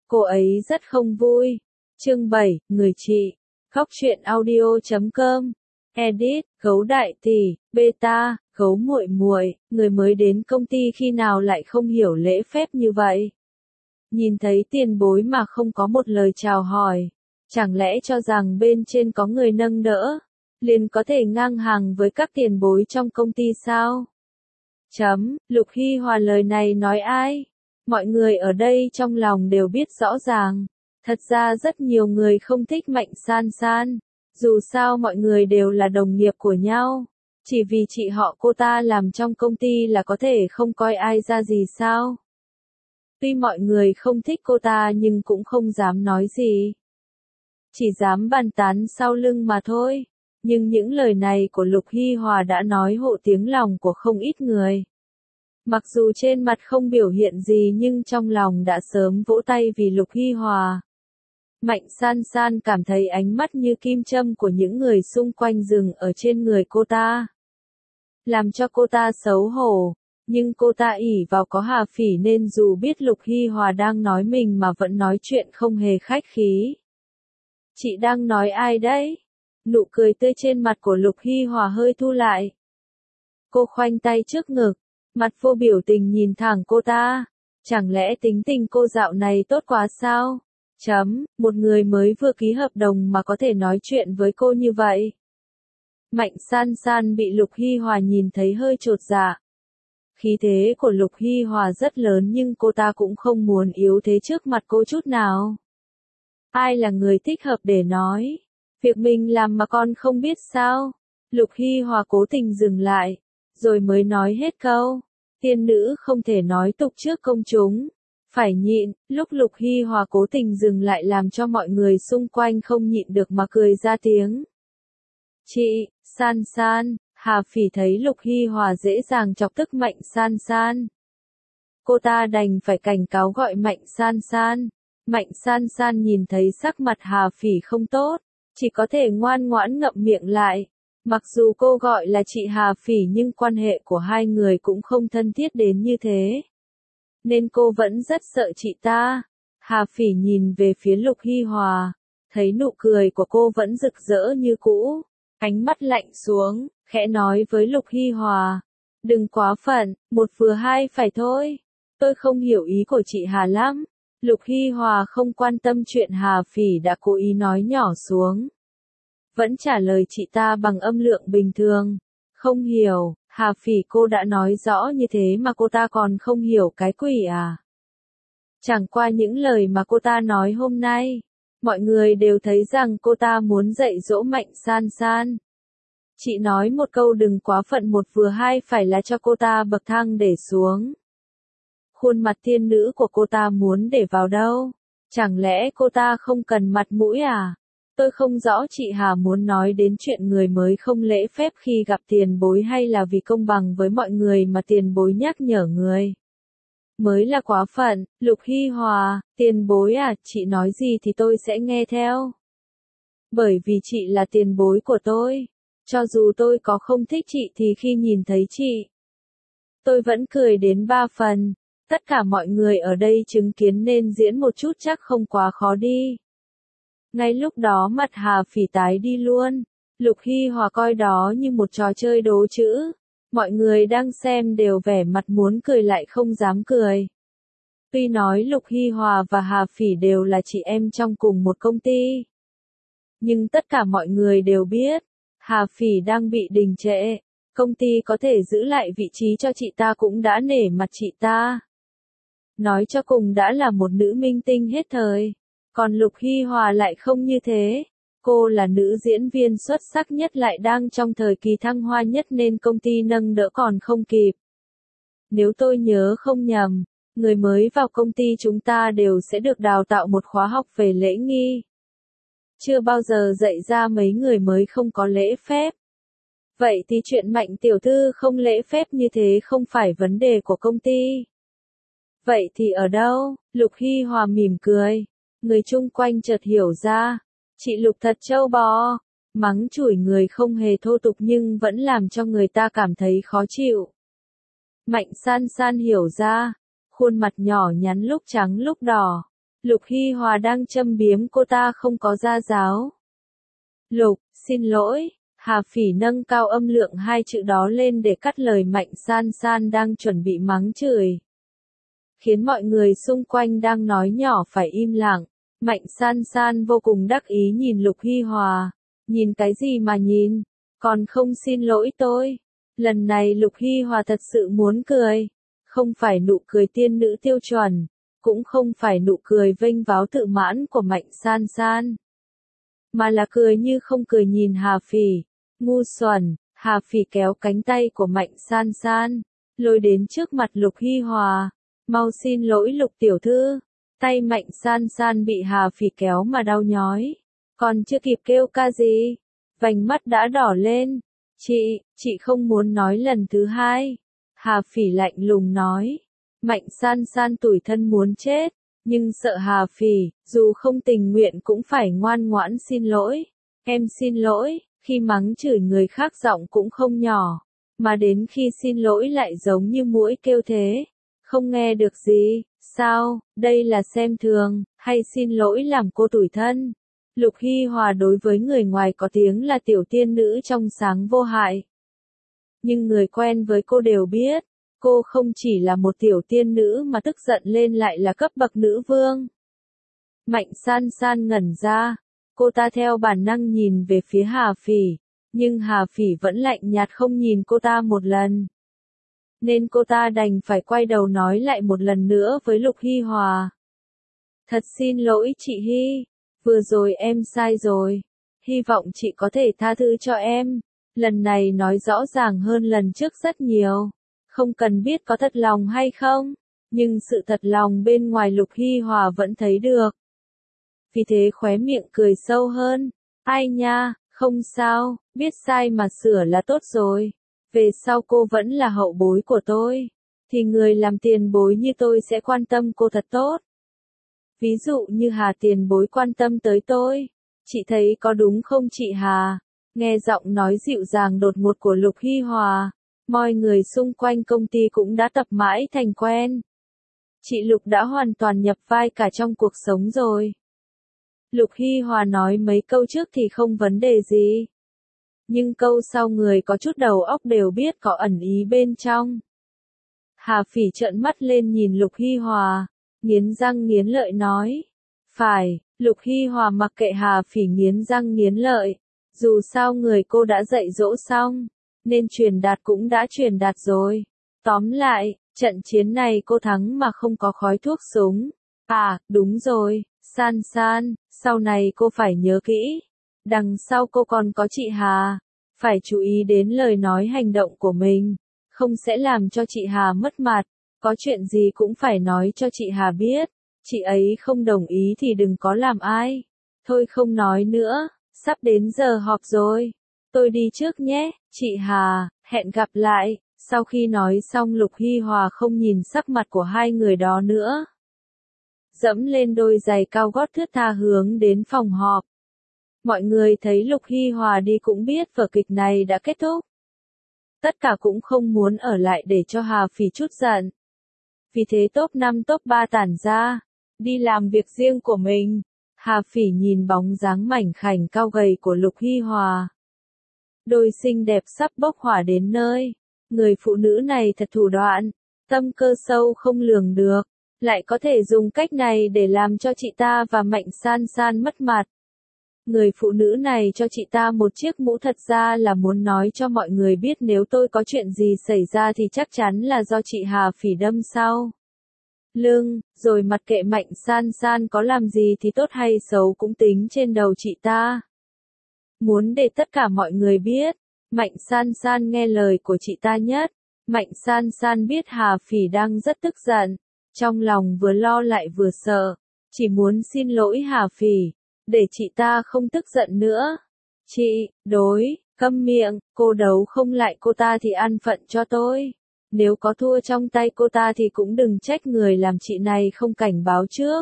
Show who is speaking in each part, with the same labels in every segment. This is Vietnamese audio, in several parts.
Speaker 1: Cô ấy rất không vui. Chương 7, người chị. Góc truyện audio.com. Edit, Gấu đại tỷ, beta, Gấu muội muội, người mới đến công ty khi nào lại không hiểu lễ phép như vậy. Nhìn thấy tiền bối mà không có một lời chào hỏi. Chẳng lẽ cho rằng bên trên có người nâng đỡ, liền có thể ngang hàng với các tiền bối trong công ty sao? Lục Hy Hòa lời này nói ai? Mọi người ở đây trong lòng đều biết rõ ràng. Thật ra rất nhiều người không thích Mạnh San San. Dù sao mọi người đều là đồng nghiệp của nhau. Chỉ vì chị họ cô ta làm trong công ty là có thể không coi ai ra gì sao? Tuy mọi người không thích cô ta nhưng cũng không dám nói gì. Chỉ dám bàn tán sau lưng mà thôi. Nhưng những lời này của Lục Hy Hòa đã nói hộ tiếng lòng của không ít người. Mặc dù trên mặt không biểu hiện gì nhưng trong lòng đã sớm vỗ tay vì Lục Hy Hòa. Mạnh San San cảm thấy ánh mắt như kim châm của những người xung quanh dừng ở trên người cô ta. Làm cho cô ta xấu hổ, nhưng cô ta ỷ vào có Hà Phỉ nên dù biết Lục Hy Hòa đang nói mình mà vẫn nói chuyện không hề khách khí. Chị đang nói ai đấy? Nụ cười tươi trên mặt của Lục Hy Hòa hơi thu lại. Cô khoanh tay trước ngực, mặt vô biểu tình nhìn thẳng cô ta. Chẳng lẽ tính tình cô dạo này tốt quá sao? Một người mới vừa ký hợp đồng mà có thể nói chuyện với cô như vậy. Mạnh San San bị Lục Hy Hòa nhìn thấy hơi chột dạ. Khí thế của Lục Hy Hòa rất lớn nhưng cô ta cũng không muốn yếu thế trước mặt cô chút nào. Ai là người thích hợp để nói? Việc mình làm mà con không biết sao? Lục Hy Hòa cố tình dừng lại, rồi mới nói hết câu. Tiên nữ không thể nói tục trước công chúng. Phải nhịn, lúc Lục Hy Hòa cố tình dừng lại làm cho mọi người xung quanh không nhịn được mà cười ra tiếng. Chị, San San, Hà Phỉ thấy Lục Hy Hòa dễ dàng chọc tức Mạnh San San. Cô ta đành phải cảnh cáo gọi Mạnh San San. Mạnh San San nhìn thấy sắc mặt Hà Phỉ không tốt, chỉ có thể ngoan ngoãn ngậm miệng lại. Mặc dù cô gọi là chị Hà Phỉ nhưng quan hệ của hai người cũng không thân thiết đến như thế. Nên cô vẫn rất sợ chị ta. Hà Phỉ nhìn về phía Lục Hy Hòa, thấy nụ cười của cô vẫn rực rỡ như cũ, ánh mắt lạnh xuống, khẽ nói với Lục Hy Hòa. Đừng quá phận, một vừa hai phải thôi. Tôi không hiểu ý của chị Hà lắm. Lục Hy Hòa không quan tâm chuyện Hà Phỉ đã cố ý nói nhỏ xuống. Vẫn trả lời chị ta bằng âm lượng bình thường. Không hiểu, Hà Phỉ cô đã nói rõ như thế mà cô ta còn không hiểu cái quỷ à? Chẳng qua những lời mà cô ta nói hôm nay, mọi người đều thấy rằng cô ta muốn dạy dỗ Mạnh San San. Chị nói một câu đừng quá phận một vừa hai phải là cho cô ta bậc thang để xuống. Khuôn mặt tiên nữ của cô ta muốn để vào đâu? Chẳng lẽ cô ta không cần mặt mũi à? Tôi không rõ chị Hà muốn nói đến chuyện người mới không lễ phép khi gặp tiền bối hay là vì công bằng với mọi người mà tiền bối nhắc nhở người. Mới là quá phận. Lục Hy Hòa, tiền bối à, chị nói gì thì tôi sẽ nghe theo. Bởi vì chị là tiền bối của tôi. Cho dù tôi có không thích chị thì khi nhìn thấy chị, tôi vẫn cười đến ba phần. Tất cả mọi người ở đây chứng kiến nên diễn một chút chắc không quá khó đi. Ngay lúc đó mặt Hà Phỉ tái đi luôn. Lục Hy Hòa coi đó như một trò chơi đố chữ. Mọi người đang xem đều vẻ mặt muốn cười lại không dám cười. Tuy nói Lục Hy Hòa và Hà Phỉ đều là chị em trong cùng một công ty. Nhưng tất cả mọi người đều biết, Hà Phỉ đang bị đình trệ. Công ty có thể giữ lại vị trí cho chị ta cũng đã nể mặt chị ta. Nói cho cùng đã là một nữ minh tinh hết thời. Còn Lục Hy Hòa lại không như thế. Cô là nữ diễn viên xuất sắc nhất lại đang trong thời kỳ thăng hoa nhất nên công ty nâng đỡ còn không kịp. Nếu tôi nhớ không nhầm, người mới vào công ty chúng ta đều sẽ được đào tạo một khóa học về lễ nghi. Chưa bao giờ dạy ra mấy người mới không có lễ phép. Vậy thì chuyện Mạnh tiểu thư không lễ phép như thế không phải vấn đề của công ty. Vậy thì ở đâu? Lục Hy Hòa mỉm cười. Người chung quanh chợt hiểu ra. Chị Lục thật trâu bò. Mắng chửi người không hề thô tục nhưng vẫn làm cho người ta cảm thấy khó chịu. Mạnh San San hiểu ra. Khuôn mặt nhỏ nhắn lúc trắng lúc đỏ. Lục Hy Hòa đang châm biếm cô ta không có gia giáo. Lục, xin lỗi. Hà Phỉ nâng cao âm lượng hai chữ đó lên để cắt lời Mạnh San San đang chuẩn bị mắng chửi, khiến mọi người xung quanh đang nói nhỏ phải im lặng. Mạnh San San vô cùng đắc ý nhìn Lục Hy Hòa. Nhìn cái gì mà nhìn? Còn không xin lỗi tôi. Lần này Lục Hy Hòa thật sự muốn cười. Không phải nụ cười tiên nữ tiêu chuẩn, cũng không phải nụ cười vênh váo tự mãn của Mạnh San San, mà là cười như không cười nhìn Hà Phỉ. Ngu xuẩn. Hà Phỉ kéo cánh tay của Mạnh San San, lôi đến trước mặt Lục Hy Hòa. Mau xin lỗi Lục tiểu thư. Tay Mạnh San San bị Hà Phỉ kéo mà đau nhói. Còn chưa kịp kêu ca gì, vành mắt đã đỏ lên. Chị không muốn nói lần thứ hai. Hà Phỉ lạnh lùng nói. Mạnh San San tủi thân muốn chết, nhưng sợ Hà Phỉ, dù không tình nguyện cũng phải ngoan ngoãn xin lỗi. Em xin lỗi. Khi mắng chửi người khác giọng cũng không nhỏ, mà đến khi xin lỗi lại giống như muỗi kêu thế. Không nghe được gì, sao, đây là xem thường, hay xin lỗi làm cô tủi thân? Lục Hy Hòa đối với người ngoài có tiếng là tiểu tiên nữ trong sáng vô hại. Nhưng người quen với cô đều biết, cô không chỉ là một tiểu tiên nữ mà tức giận lên lại là cấp bậc nữ vương. Mạnh San San ngẩn ra. Cô ta theo bản năng nhìn về phía Hà Phỉ, nhưng Hà Phỉ vẫn lạnh nhạt không nhìn cô ta một lần. Nên cô ta đành phải quay đầu nói lại một lần nữa với Lục Hy Hòa. Thật xin lỗi chị Hy, vừa rồi em sai rồi. Hy vọng chị có thể tha thứ cho em. Lần này nói rõ ràng hơn lần trước rất nhiều. Không cần biết có thật lòng hay không, nhưng sự thật lòng bên ngoài Lục Hy Hòa vẫn thấy được. Vì thế khóe miệng cười sâu hơn. Ai nha, không sao, biết sai mà sửa là tốt rồi. Về sau cô vẫn là hậu bối của tôi, thì người làm tiền bối như tôi sẽ quan tâm cô thật tốt. Ví dụ như Hà tiền bối quan tâm tới tôi. Chị thấy có đúng không chị Hà? Nghe giọng nói dịu dàng đột ngột của Lục Hy Hòa, mọi người xung quanh công ty cũng đã tập mãi thành quen. Chị Lục đã hoàn toàn nhập vai cả trong cuộc sống rồi. Lục Hy Hòa nói mấy câu trước thì không vấn đề gì. Nhưng câu sau người có chút đầu óc đều biết có ẩn ý bên trong. Hà Phỉ trợn mắt lên nhìn Lục Hy Hòa, nghiến răng nghiến lợi nói. Phải, Lục Hy Hòa mặc kệ Hà Phỉ nghiến răng nghiến lợi. Dù sao người cô đã dạy dỗ xong, nên truyền đạt cũng đã truyền đạt rồi. Tóm lại, trận chiến này cô thắng mà không có khói thuốc súng. À, đúng rồi, San San, sau này cô phải nhớ kỹ. Đằng sau cô còn có chị Hà. Phải chú ý đến lời nói hành động của mình. Không sẽ làm cho chị Hà mất mặt. Có chuyện gì cũng phải nói cho chị Hà biết. Chị ấy không đồng ý thì đừng có làm ai. Thôi không nói nữa, sắp đến giờ họp rồi. Tôi đi trước nhé, chị Hà, hẹn gặp lại. Sau khi nói xong Lục Hy Hòa không nhìn sắc mặt của hai người đó nữa. Dẫm lên đôi giày cao gót thướt tha hướng đến phòng họp. Mọi người thấy Lục Hy Hòa đi cũng biết vở kịch này đã kết thúc. Tất cả cũng không muốn ở lại để cho Hà Phỉ chút giận. Vì thế top 5 top 3 tản ra, đi làm việc riêng của mình. Hà Phỉ nhìn bóng dáng mảnh khảnh cao gầy của Lục Hy Hòa. Đôi xinh đẹp sắp bốc hỏa đến nơi. Người phụ nữ này thật thủ đoạn, tâm cơ sâu không lường được. Lại có thể dùng cách này để làm cho chị ta và Mạnh San San mất mặt. Người phụ nữ này cho chị ta một chiếc mũ thật ra là muốn nói cho mọi người biết nếu tôi có chuyện gì xảy ra thì chắc chắn là do chị Hà Phỉ đâm sau lưng, rồi mặc kệ Mạnh San San có làm gì thì tốt hay xấu cũng tính trên đầu chị ta. Muốn để tất cả mọi người biết, Mạnh San San nghe lời của chị ta nhất. Mạnh San San biết Hà Phỉ đang rất tức giận, trong lòng vừa lo lại vừa sợ, chỉ muốn xin lỗi Hà Phỉ, để chị ta không tức giận nữa. Chị, câm miệng, cô đấu không lại cô ta thì an phận cho tôi. Nếu có thua trong tay cô ta thì cũng đừng trách người làm chị này không cảnh báo trước.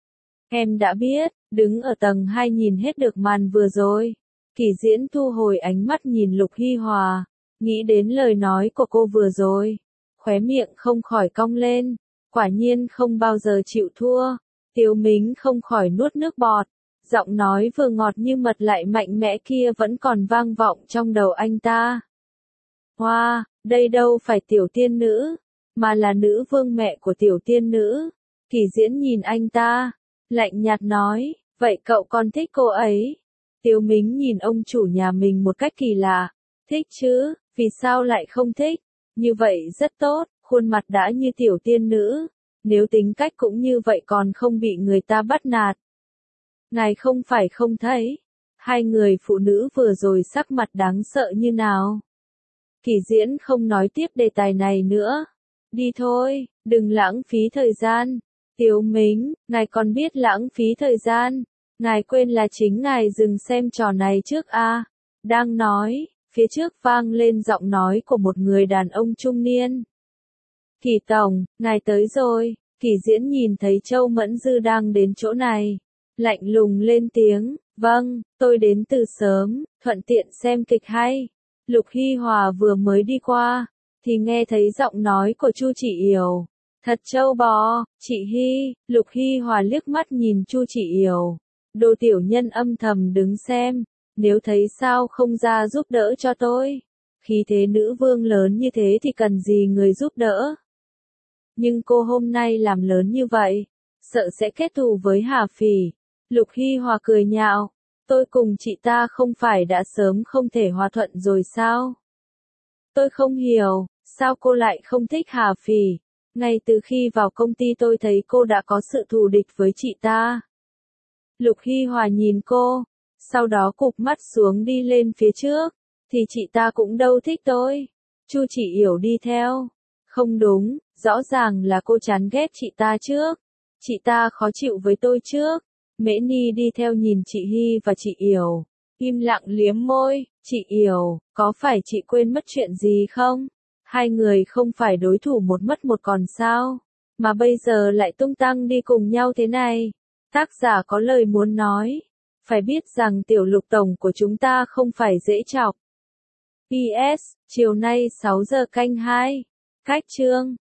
Speaker 1: Em đã biết, đứng ở tầng 2 nhìn hết được màn vừa rồi. Kỳ Diễn thu hồi ánh mắt nhìn Lục Hy Hòa, nghĩ đến lời nói của cô vừa rồi. Khóe miệng không khỏi cong lên, quả nhiên không bao giờ chịu thua. Tiếu Mính không khỏi nuốt nước bọt. Giọng nói vừa ngọt như mật lại mạnh mẽ kia vẫn còn vang vọng trong đầu anh ta. Hoa, đây đâu phải tiểu tiên nữ, mà là nữ vương mẹ của tiểu tiên nữ. Kỳ Diễn nhìn anh ta, lạnh nhạt nói, vậy cậu còn thích cô ấy? Tiếu Mính nhìn ông chủ nhà mình một cách kỳ lạ. Thích chứ, vì sao lại không thích? Như vậy rất tốt, khuôn mặt đã như tiểu tiên nữ. Nếu tính cách cũng như vậy còn không bị người ta bắt nạt. Ngài không phải không thấy. Hai người phụ nữ vừa rồi sắc mặt đáng sợ như nào. Kỳ Diễn không nói tiếp đề tài này nữa. Đi thôi, đừng lãng phí thời gian. Tiếu Mính, ngài còn biết lãng phí thời gian. Ngài quên là chính ngài dừng xem trò này trước a. Đang nói, phía trước vang lên giọng nói của một người đàn ông trung niên. Kỳ tổng, ngài tới rồi. Kỳ Diễn nhìn thấy Châu Mẫn Dư đang đến chỗ này. Lạnh lùng lên tiếng, vâng, tôi đến từ sớm, thuận tiện xem kịch hay. Lục Hy Hòa vừa mới đi qua, thì nghe thấy giọng nói của Chu Chỉ Yểu. Thật trâu bò, chị Hy, Lục Hy Hòa liếc mắt nhìn Chu Chỉ Yểu. Đồ tiểu nhân âm thầm đứng xem, nếu thấy sao không ra giúp đỡ cho tôi. Khí thế nữ vương lớn như thế thì cần gì người giúp đỡ. Nhưng cô hôm nay làm lớn như vậy, sợ sẽ kết thù với Hà Phỉ. Lục Hy Hòa cười nhạo, tôi cùng chị ta không phải đã sớm không thể hòa thuận rồi sao? Tôi không hiểu, sao cô lại không thích Hà Phỉ? Ngay từ khi vào công ty tôi thấy cô đã có sự thù địch với chị ta. Lục Hy Hòa nhìn cô, sau đó cụp mắt xuống đi lên phía trước, thì chị ta cũng đâu thích tôi. Chu Chỉ Yểu đi theo. Không đúng, rõ ràng là cô chán ghét chị ta trước. Chị ta khó chịu với tôi trước. Mễ Ni đi theo nhìn chị Hy và chị Yểu. Im lặng liếm môi, chị Yểu, có phải chị quên mất chuyện gì không? Hai người không phải đối thủ một mất một còn sao? Mà bây giờ lại tung tăng đi cùng nhau thế này. Tác giả có lời muốn nói. Phải biết rằng tiểu Lục tổng của chúng ta không phải dễ chọc. PS, chiều nay 6 giờ canh 2. Cách chương.